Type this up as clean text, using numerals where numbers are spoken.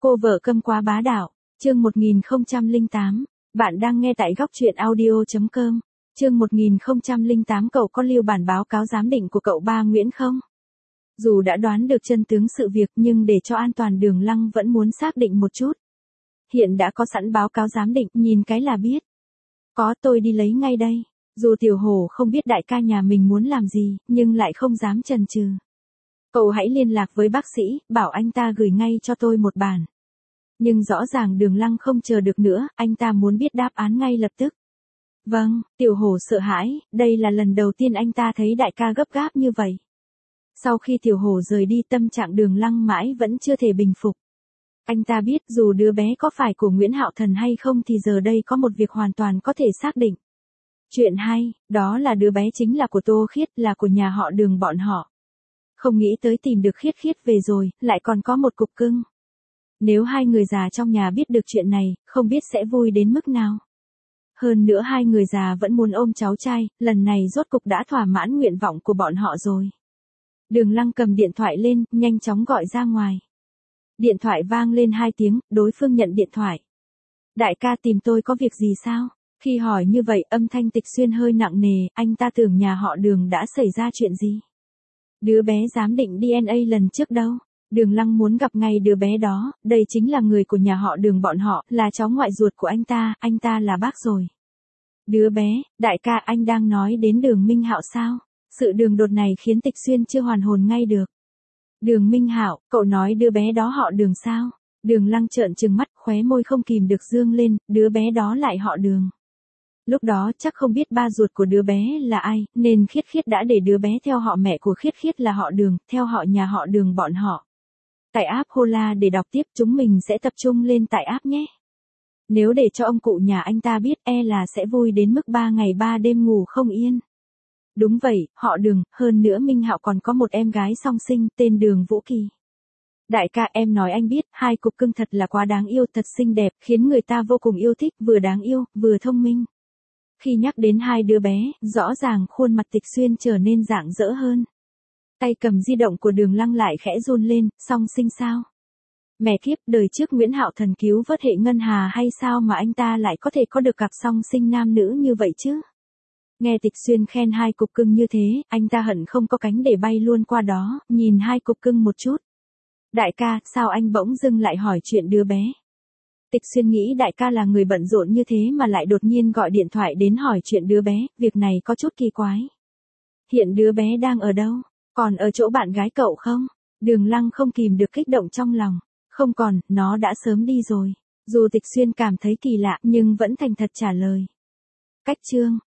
Cô vợ câm quá bá đạo, chương 1008, bạn đang nghe tại góc truyện audio.com, chương 1008 cậu có lưu bản báo cáo giám định của cậu ba Nguyễn không? Dù đã đoán được chân tướng sự việc nhưng để cho an toàn Đường Lăng vẫn muốn xác định một chút. Hiện đã có sẵn báo cáo giám định, nhìn cái là biết. Có, tôi đi lấy ngay đây. Dù Tiểu Hổ không biết đại ca nhà mình muốn làm gì, nhưng lại không dám chần chừ. Cậu hãy liên lạc với bác sĩ, bảo anh ta gửi ngay cho tôi một bản. Nhưng rõ ràng Đường Lăng không chờ được nữa, anh ta muốn biết đáp án ngay lập tức. Vâng, Tiểu Hổ sợ hãi, đây là lần đầu tiên anh ta thấy đại ca gấp gáp như vậy. Sau khi Tiểu Hổ rời đi, tâm trạng Đường Lăng mãi vẫn chưa thể bình phục. Anh ta biết dù đứa bé có phải của Nguyễn Hạo Thần hay không thì giờ đây có một việc hoàn toàn có thể xác định. Chuyện hay, đó là đứa bé chính là của Tô Khiết, là của nhà họ Đường bọn họ. Không nghĩ tới tìm được Khiết Khiết về rồi, lại còn có một cục cưng. Nếu hai người già trong nhà biết được chuyện này, không biết sẽ vui đến mức nào. Hơn nữa hai người già vẫn muốn ôm cháu trai, lần này rốt cục đã thỏa mãn nguyện vọng của bọn họ rồi. Đường Lăng cầm điện thoại lên, nhanh chóng gọi ra ngoài. Điện thoại vang lên 2 tiếng, đối phương nhận điện thoại. Đại ca tìm tôi có việc gì sao? Khi hỏi như vậy, âm thanh Tịch Xuyên hơi nặng nề, anh ta tưởng nhà họ Đường đã xảy ra chuyện gì. Đứa bé giám định DNA lần trước đâu? Đường Lăng muốn gặp ngay đứa bé đó, đây chính là người của nhà họ Đường bọn họ, là cháu ngoại ruột của anh ta là bác rồi. Đứa bé, đại ca anh đang nói đến Đường Minh Hạo sao? Sự đường đột này khiến Tịch Xuyên chưa hoàn hồn ngay được. Đường Minh Hạo, cậu nói đứa bé đó họ Đường sao? Đường Lăng trợn trừng mắt, khóe môi không kìm được dương lên, đứa bé đó lại họ Đường. Lúc đó chắc không biết ba ruột của đứa bé là ai, nên Khiết Khiết đã để đứa bé theo họ mẹ của Khiết Khiết là họ Đường, theo họ nhà họ Đường bọn họ. Tải app Hola để đọc tiếp, chúng mình sẽ tập trung lên tải app nhé. Nếu để cho ông cụ nhà anh ta biết là sẽ vui đến mức 3 ngày 3 đêm ngủ không yên. Đúng vậy, họ Đường, hơn nữa Minh Hạo còn có một em gái song sinh, tên Đường Vũ Kỳ. Đại ca em nói anh biết, hai cục cưng thật là quá đáng yêu, thật xinh đẹp, khiến người ta vô cùng yêu thích, vừa đáng yêu, vừa thông minh. Khi nhắc đến hai đứa bé, rõ ràng khuôn mặt Tịch Xuyên trở nên rạng rỡ hơn. Tay cầm di động của Đường Lăng lại khẽ run lên, song sinh sao? Mẹ kiếp, đời trước Nguyễn Hạo Thần cứu vớt hệ ngân hà hay sao mà anh ta lại có thể có được cặp song sinh nam nữ như vậy chứ? Nghe Tịch Xuyên khen hai cục cưng như thế, anh ta hận không có cánh để bay luôn qua đó, nhìn hai cục cưng một chút. Đại ca, sao anh bỗng dưng lại hỏi chuyện đứa bé? Tịch Xuyên nghĩ đại ca là người bận rộn như thế mà lại đột nhiên gọi điện thoại đến hỏi chuyện đứa bé, việc này có chút kỳ quái. Hiện đứa bé đang ở đâu? Còn ở chỗ bạn gái cậu không? Đường Lăng không kìm được kích động trong lòng. Không còn, nó đã sớm đi rồi. Dù Tịch Xuyên cảm thấy kỳ lạ nhưng vẫn thành thật trả lời. Cách chương,